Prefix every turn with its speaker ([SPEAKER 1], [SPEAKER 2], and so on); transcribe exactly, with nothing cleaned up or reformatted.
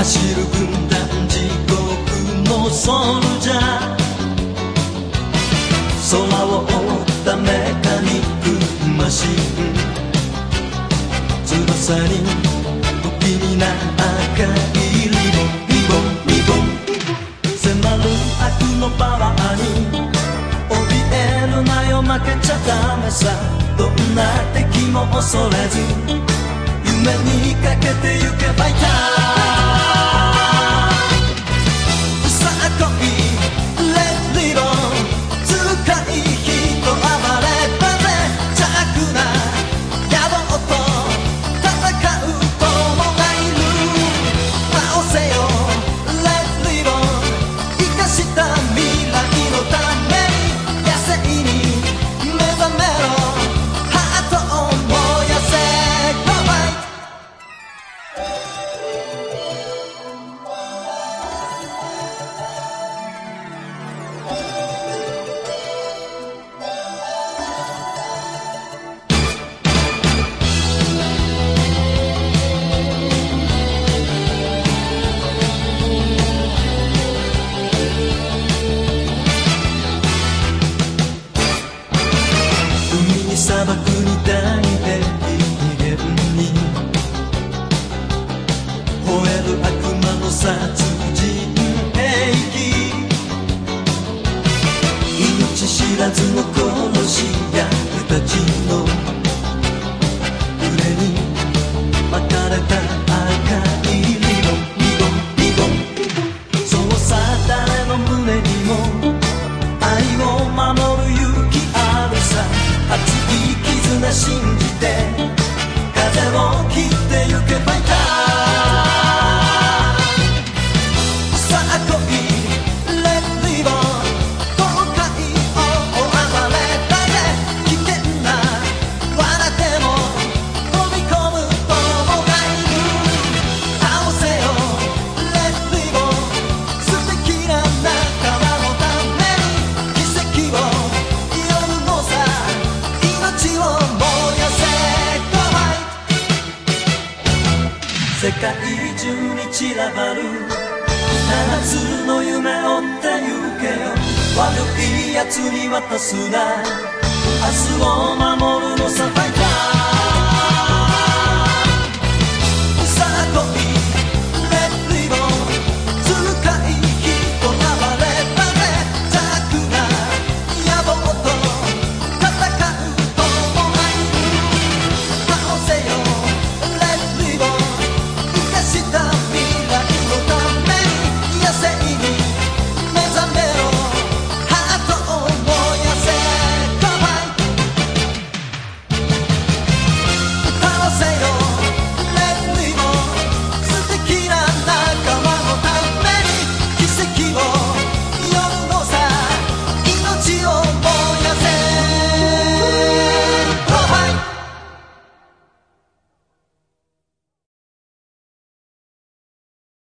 [SPEAKER 1] 走る軍団地獄のソルジャー、空を覆ったメカニックマシン、翼に不気味な赤いリボンリボンリボン、迫る悪のパワーに怯えるなよ、負けちゃダメさ、どんな敵も恐れず夢にかけてゆけファイター、さあ来いレッドリボン、使い人暴れたぜ、邪悪な野望と戦う友がいる、倒せよレッドリボン、生かした未来のために野生に目覚めろ、ハートを燃やせ、ゴーファイト。海に砂漠に大平原に吠える悪魔の殺人兵器、命知らずの殺し屋たちの腕に巻かれた赤いリボンリボンリボン、そうさ誰の胸にも愛を守る勇気あるさ、熱い絆信じて風を切ってゆけファイター、さあ来いレッドリボン、東海を暴れたぜ、危険な罠でも飛び込む友がいる、倒せよレッドリボン、素敵な仲間のために奇跡を祈るのさ、命を燃やせ、ゴーファイト。世界中に散らばる七つの夢追ってゆけよ、悪い奴に渡すな、明日を守るのさファイター。